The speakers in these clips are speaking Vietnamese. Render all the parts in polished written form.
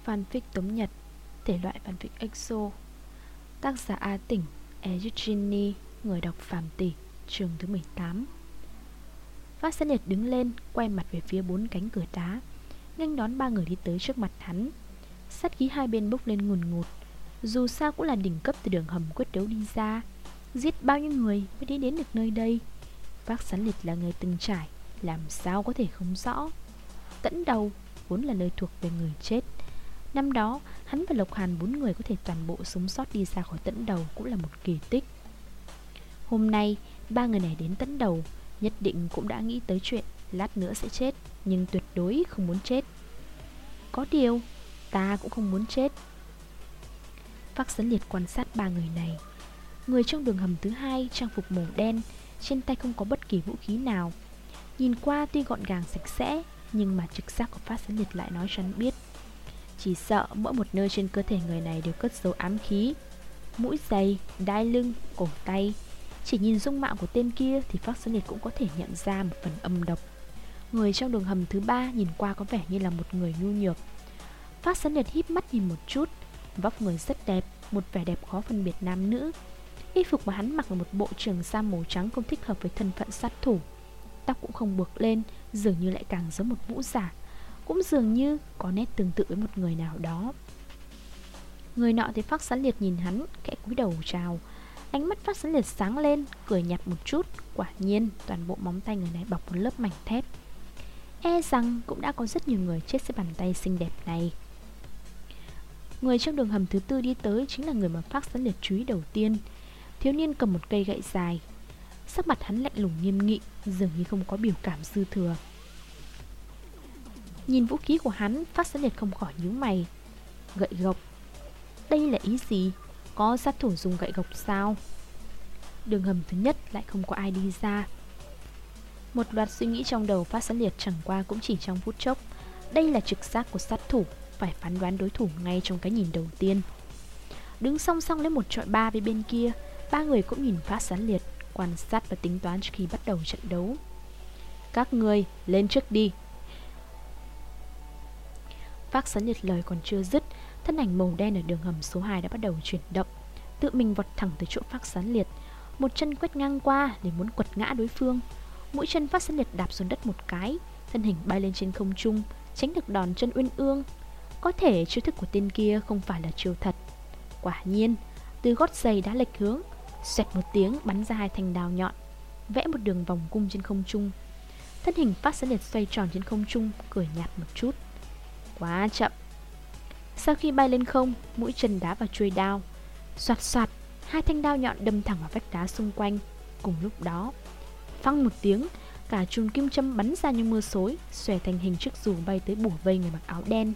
Fanfic Tống Nhật. Thể loại fanfic EXO. Tác giả A Tỉnh, Eugenie. Người đọc Phàm Tỷ. Chương thứ 18. Phát Sán Liệt đứng lên, quay mặt về phía 4 cánh cửa đá, nghênh đón 3 người đi tới trước mặt hắn. Sát khí hai bên bốc lên ngùn ngụt. Dù sao cũng là đỉnh cấp từ đường hầm quyết đấu đi ra, giết bao nhiêu người mới đi đến được nơi đây. Phát Sán Liệt là người từng trải, làm sao có thể không rõ. Tẫn Đầu vốn là nơi thuộc về người chết. Năm đó hắn và Lộc Hàn 4 người có thể toàn bộ sống sót đi ra khỏi Tẫn Đầu cũng là một kỳ tích. Hôm nay 3 người này đến Tẫn Đầu, nhất định cũng đã nghĩ tới chuyện lát nữa sẽ chết, nhưng tuyệt đối không muốn chết. Có điều ta cũng không muốn chết. Phác Sán Liệt quan sát 3 người này. Người trong đường hầm thứ 2 trang phục màu đen, trên tay không có bất kỳ vũ khí nào. Nhìn qua tuy gọn gàng sạch sẽ, nhưng mà trực giác của Phác Sán Liệt lại nói cho hắn biết, chỉ sợ mỗi một nơi trên cơ thể người này đều cất dấu ám khí. Mũi giày, đai lưng, cổ tay. Chỉ nhìn dung mạo của tên kia thì Phác Sán Liệt cũng có thể nhận ra một phần âm độc. Người trong đường hầm thứ 3 nhìn qua có vẻ như là một người nhu nhược. Phác Sán Liệt híp mắt nhìn một chút. Vóc người rất đẹp, một vẻ đẹp khó phân biệt nam nữ. Y phục mà hắn mặc là một bộ trường sam màu trắng không thích hợp với thân phận sát thủ. Tóc cũng không buộc lên, dường như lại càng giống một vũ giả, cũng dường như có nét tương tự với một người nào đó. Người nọ thì Phác Sán Liệt nhìn hắn, khẽ cúi đầu chào. Ánh mắt Phác Sán Liệt sáng lên, cười nhạt một chút. Quả nhiên toàn bộ móng tay người này bọc một lớp mảnh thép. E rằng cũng đã có rất nhiều người chết dưới bàn tay xinh đẹp này. Người trong đường hầm thứ 4 đi tới chính là người mà Phác Sán Liệt chú ý đầu tiên. Thiếu niên cầm một cây gậy dài. Sắc mặt hắn lạnh lùng nghiêm nghị, dường như không có biểu cảm dư thừa. Nhìn vũ khí của hắn, Phác Sán Liệt không khỏi nhíu mày. Gậy gộc, đây là ý gì? Có sát thủ dùng gậy gộc sao? Đường hầm thứ nhất lại không có ai đi ra. Một loạt suy nghĩ trong đầu Phác Sán Liệt chẳng qua cũng chỉ trong phút chốc. Đây là trực giác của sát thủ, phải phán đoán đối thủ ngay trong cái nhìn đầu tiên. Đứng song song lấy 1-3 với bên kia, 3 người cũng nhìn Phác Sán Liệt, quan sát và tính toán trước khi bắt đầu trận đấu. Các người lên trước đi. Phác Sán Liệt lời còn chưa dứt, thân ảnh màu đen ở đường hầm số 2 đã bắt đầu chuyển động, tự mình vọt thẳng tới chỗ Phác Sán Liệt, một chân quét ngang qua để muốn quật ngã đối phương. Mũi chân Phác Sán Liệt đạp xuống đất một cái, thân hình bay lên trên không trung, tránh được đòn chân uyên ương. Có thể chiêu thức của tên kia không phải là chiêu thật. Quả nhiên, từ gót giày đã lệch hướng, xoẹt một tiếng bắn ra 2 thanh đao nhọn, vẽ một đường vòng cung trên không trung. Thân hình Phác Sán Liệt xoay tròn trên không trung, cười nhạt một chút. Quá chậm. Sau khi bay lên không, mũi chân đá vào chuôi đao. Soạt soạt, 2 thanh đao nhọn đâm thẳng vào vách đá xung quanh. Cùng lúc đó, phăng một tiếng, cả chùm kim châm bắn ra như mưa xối, xòe thành hình chiếc dù bay tới bủa vây người mặc áo đen.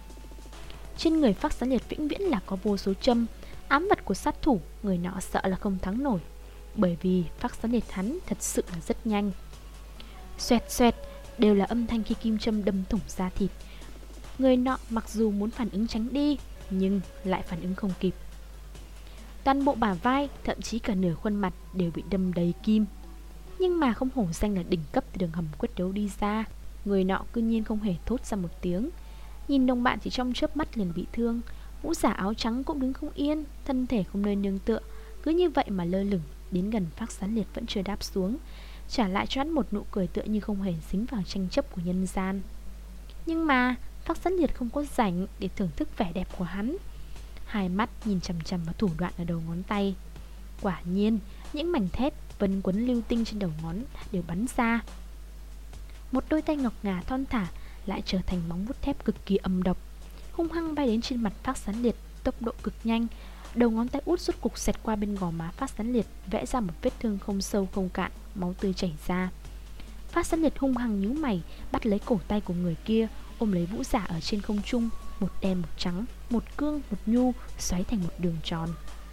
Trên người Phác Sán Liệt vĩnh viễn là có vô số châm, ám vật của sát thủ, người nọ sợ là không thắng nổi. Bởi vì Phác Sán Liệt hắn thật sự là rất nhanh. Xoẹt xoẹt, đều là âm thanh khi kim châm đâm thủng da thịt. Người nọ mặc dù muốn phản ứng tránh đi, nhưng lại phản ứng không kịp. Toàn bộ bả vai, thậm chí cả nửa khuôn mặt đều bị đâm đầy kim. Nhưng mà không hổ danh là đỉnh cấp từ đường hầm quyết đấu đi ra, người nọ cư nhiên không hề thốt ra một tiếng. Nhìn đồng bạn chỉ trong chớp mắt liền bị thương. Mũ giả áo trắng cũng đứng không yên, thân thể không nơi nương tựa, cứ như vậy mà lơ lửng. Đến gần Phác Sán Liệt vẫn chưa đáp xuống, trả lại cho hắn một nụ cười tựa như không hề dính vào tranh chấp của nhân gian. Nhưng mà Phác Sán Liệt không có rảnh để thưởng thức vẻ đẹp của hắn. Hai mắt nhìn chằm chằm vào thủ đoạn ở đầu ngón tay. Quả nhiên, những mảnh thép vân quấn lưu tinh trên đầu ngón đều bắn ra. Một đôi tay ngọc ngà thon thả lại trở thành móng vuốt thép cực kỳ âm độc, hung hăng bay đến trên mặt Phác Sán Liệt, tốc độ cực nhanh. Đầu ngón tay út rút cục xẹt qua bên gò má Phác Sán Liệt, vẽ ra một vết thương không sâu không cạn, máu tươi chảy ra. Phác Sán Liệt hung hăng nhíu mày, bắt lấy cổ tay của người kia, ôm lấy vũ giả ở trên không trung, một đen một trắng, một cương một nhu, xoáy thành một đường tròn.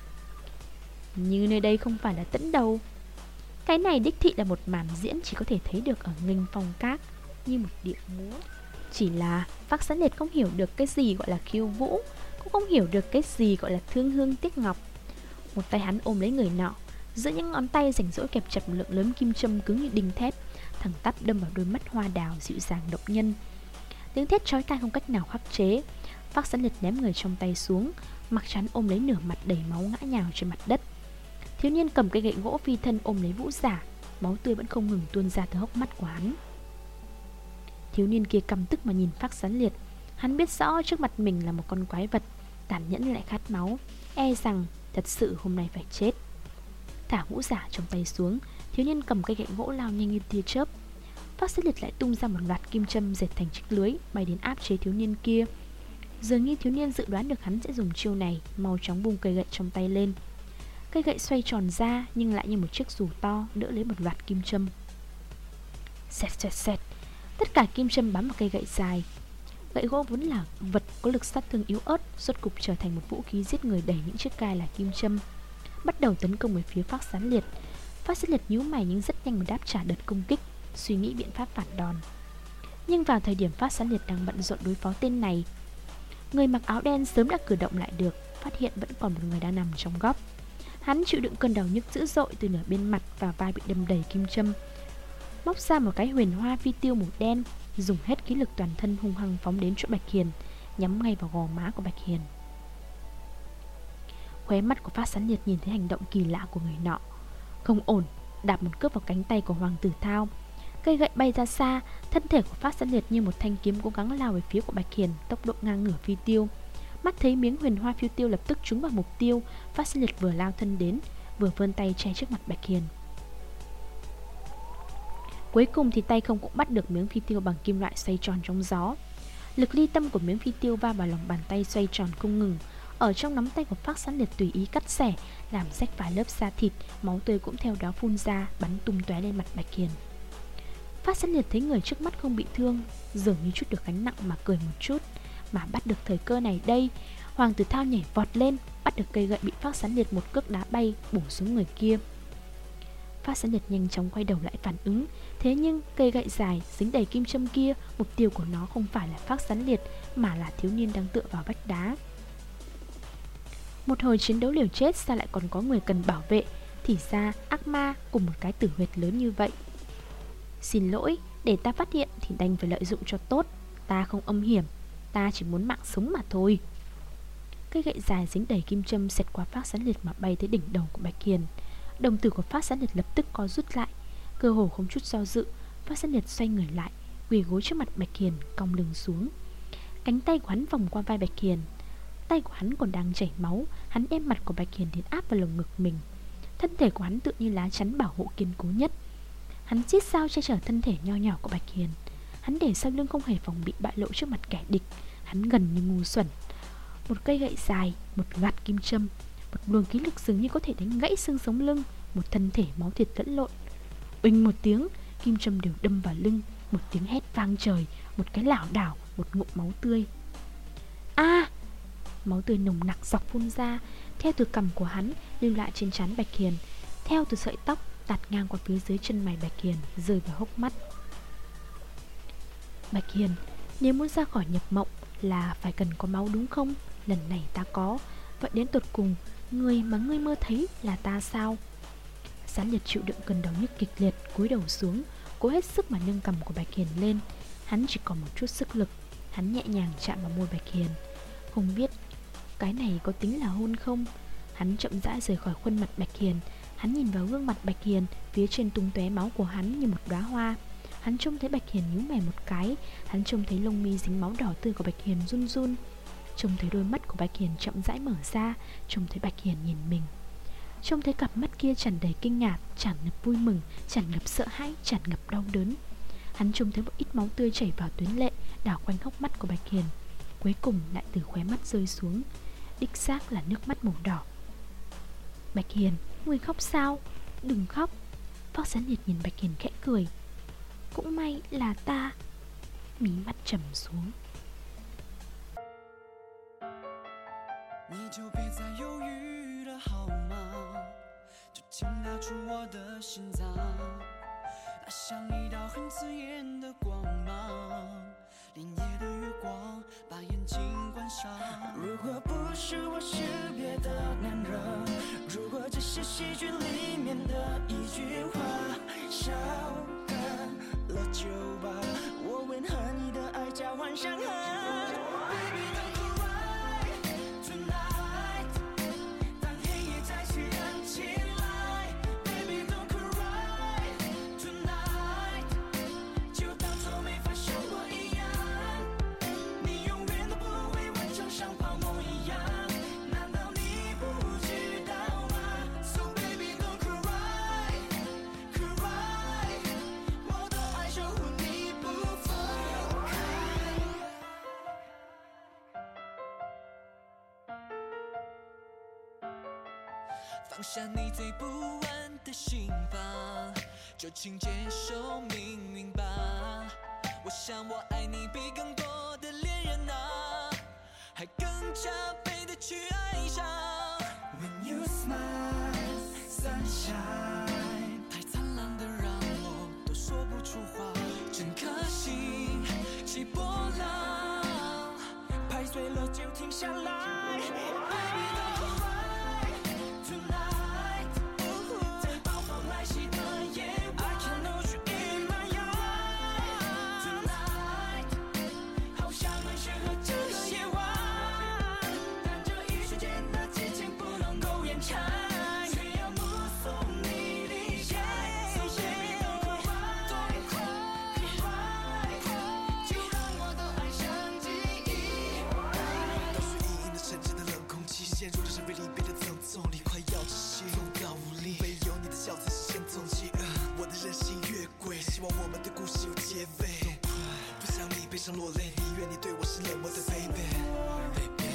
Như nơi đây không phải là Tẫn Đầu. Cái này đích thị là một màn diễn chỉ có thể thấy được ở Nghênh Phong Các, như một điệu múa. Chỉ là Phác Sán Liệt không hiểu được cái gì gọi là khiêu vũ, cũng không hiểu được cái gì gọi là thương hương tiếc ngọc. Một tay hắn ôm lấy người nọ, giữa những ngón tay rảnh rỗi kẹp chặt một lượng lớn kim châm cứng như đinh thép, thẳng tắp đâm vào đôi mắt hoa đào dịu dàng động nhân. Tiếng thét chói tai không cách nào khắc chế. Phác Sán Liệt ném người trong tay xuống, mặc chắn ôm lấy nửa mặt đầy máu ngã nhào trên mặt đất. Thiếu niên cầm cây gậy gỗ phi thân ôm lấy Vũ Giả, máu tươi vẫn không ngừng tuôn ra từ hốc mắt của hắn. Thiếu niên kia căm tức mà nhìn Phác Sán Liệt. Hắn biết rõ trước mặt mình là một con quái vật, tàn nhẫn lại khát máu, e rằng thật sự hôm nay phải chết. Thả Vũ Giả trong tay xuống, thiếu niên cầm cây gậy gỗ lao nhanh như tia chớp. Phác Sán Liệt lại tung ra một loạt kim châm dệt thành chiếc lưới, bay đến áp chế thiếu niên kia. Dường như thiếu niên dự đoán được hắn sẽ dùng chiêu này, mau chóng vung cây gậy trong tay lên. Cây gậy xoay tròn ra nhưng lại như một chiếc dù to đỡ lấy một loạt kim châm. Xẹt xẹt xẹt, tất cả kim châm bám vào cây gậy dài. Gậy gỗ vốn là vật có lực sát thương yếu ớt, rốt cục trở thành một vũ khí giết người đầy những chiếc gai là kim châm, bắt đầu tấn công về phía Phác Sán Liệt. Phác Sán Liệt nhíu mày nhưng rất nhanh mà đáp trả đợt công kích, suy nghĩ biện pháp phản đòn. Nhưng vào thời điểm Phác Sán Liệt đang bận rộn đối phó tên này, người mặc áo đen sớm đã cử động lại được, phát hiện vẫn còn một người đang nằm trong góc. Hắn chịu đựng cơn đau nhức dữ dội từ nửa bên mặt và vai bị đâm đầy kim châm, móc ra một cái huyền hoa phi tiêu màu đen, dùng hết khí lực toàn thân hung hăng phóng đến chỗ Bạch Hiền, nhắm ngay vào gò má của Bạch Hiền. Khóe mắt của Phác Sán Liệt nhìn thấy hành động kỳ lạ của người nọ. Không ổn, đạp một cước vào cánh tay của Hoàng Tử Thao. Cây gậy bay ra xa, thân thể của Phác Sán Liệt như một thanh kiếm cố gắng lao về phía của Bạch Hiền, tốc độ ngang ngửa phi tiêu. Mắt thấy miếng huyền hoa phi tiêu lập tức trúng vào mục tiêu, Phác Sán Liệt vừa lao thân đến, vừa vươn tay che trước mặt Bạch Hiền. Cuối cùng thì tay không cũng bắt được miếng phi tiêu bằng kim loại xoay tròn trong gió. Lực ly tâm của miếng phi tiêu va vào lòng bàn tay xoay tròn không ngừng. Ở trong nắm tay của Phác Sán Liệt tùy ý cắt xẻ, làm rách vài lớp da thịt, máu tươi cũng theo đó phun ra, bắn tung tóe lên mặt Bạch Hiền. Phác Sán Liệt thấy người trước mắt không bị thương, dường như chút được gánh nặng mà cười một chút. Mà bắt được thời cơ này đây, Hoàng Tử Thao nhảy vọt lên, bắt được cây gậy bị Phác Sán Liệt một cước đá bay, bổ xuống người kia. Phác Sán Liệt nhanh chóng quay đầu lại phản ứng. Thế nhưng cây gậy dài dính đầy kim châm kia, mục tiêu của nó không phải là Phác Sán Liệt mà là thiếu niên đang tựa vào vách đá. Một hồi chiến đấu liều chết sao lại còn có người cần bảo vệ? Thì ra ác ma cùng một cái tử huyệt lớn như vậy. Xin lỗi, để ta phát hiện thì đành phải lợi dụng cho tốt. Ta không âm hiểm, ta chỉ muốn mạng sống mà thôi. Cây gậy dài dính đầy kim châm xẹt qua Phác Sán Liệt mà bay tới đỉnh đầu của Bạch Hiền. Đồng tử của Phác Sán Liệt lập tức co rút lại, cơ hồ không chút do dự. Phác Sán Liệt xoay người lại, quỳ gối trước mặt Bạch Hiền, cong lưng xuống. Cánh tay của hắn vòng qua vai Bạch Hiền. Tay của hắn còn đang chảy máu. Hắn đem mặt của Bạch Hiền đến áp vào lồng ngực mình. Thân thể của hắn tựa như lá chắn bảo hộ kiên cố nhất. Hắn xiết sao che chở thân thể nho nhỏ của Bạch Hiền. Hắn để sau lưng không hề phòng bị bại lộ trước mặt kẻ địch. Hắn gần như ngu xuẩn. Một cây gậy dài, một loạt kim châm, một luồng khí lực dường như có thể đánh gãy xương sống lưng, một thân thể máu thịt lẫn lộn. Uỳnh một tiếng, kim châm đều đâm vào lưng. Một tiếng hét vang trời, một cái lảo đảo, một ngụm máu tươi. A! Máu tươi nồng nặc dọc phun ra, theo từ cằm của hắn lưu lại trên trán Bạch Hiền, theo từ sợi tóc tạt ngang qua phía dưới chân mày Bạch Hiền, rơi vào hốc mắt. Bạch Hiền, nếu muốn ra khỏi nhập mộng là phải cần có máu đúng không? Lần này ta có. Vậy đến tột cùng, người mà ngươi mơ thấy là ta sao? Sán Liệt chịu đựng cơn đau nhức kịch liệt, cúi đầu xuống, cố hết sức mà nâng cằm của Bạch Hiền lên. Hắn chỉ còn một chút sức lực. Hắn nhẹ nhàng chạm vào môi Bạch Hiền. Không biết cái này có tính là hôn không? Hắn chậm rãi rời khỏi khuôn mặt Bạch Hiền. Hắn nhìn vào gương mặt Bạch Hiền, phía trên tung tóe máu của hắn như một đóa hoa. Hắn trông thấy Bạch Hiền nhíu mày một cái. Hắn trông thấy lông mi dính máu đỏ tươi của Bạch Hiền run run. Trông thấy đôi mắt của Bạch Hiền chậm rãi mở ra. Trông thấy Bạch Hiền nhìn mình. Trông thấy cặp mắt kia tràn đầy kinh ngạc, tràn ngập vui mừng, tràn ngập sợ hãi, tràn ngập đau đớn. Hắn trông thấy một ít máu tươi chảy vào tuyến lệ, đảo quanh hốc mắt của Bạch Hiền, cuối cùng lại từ khóe mắt rơi xuống. Đích xác là nước mắt màu đỏ. Bạch Hiền, ngươi khóc sao? Đừng khóc. Phác Sán Liệt nhìn Bạch Hiền khẽ cười. Cũng may là ta. Mí mắt trầm xuống. 你就别再犹豫了好吗？就请拿出我的心脏，它像一道很刺眼的光芒，连夜的月光把眼睛关上。如果不是我识别的难热，如果只是戏剧里面的一句话，烧干了酒吧，我吻和你的爱交换伤痕。Baby don't cry。 放下你最不安的心房，就请接受命运吧。我想我爱你比更多的恋人啊，还更加倍的去爱上。When you smile, sunshine， 太灿烂的让我都说不出话，整颗心起波浪，拍碎了就停下来。陷入了人为离别的疼痛里，快要窒息，痛到无力。唯有你的笑才是先踪迹。我的任性越轨，希望我们的故事有结尾。不想你悲伤落泪，宁愿你对我是冷漠的 baby。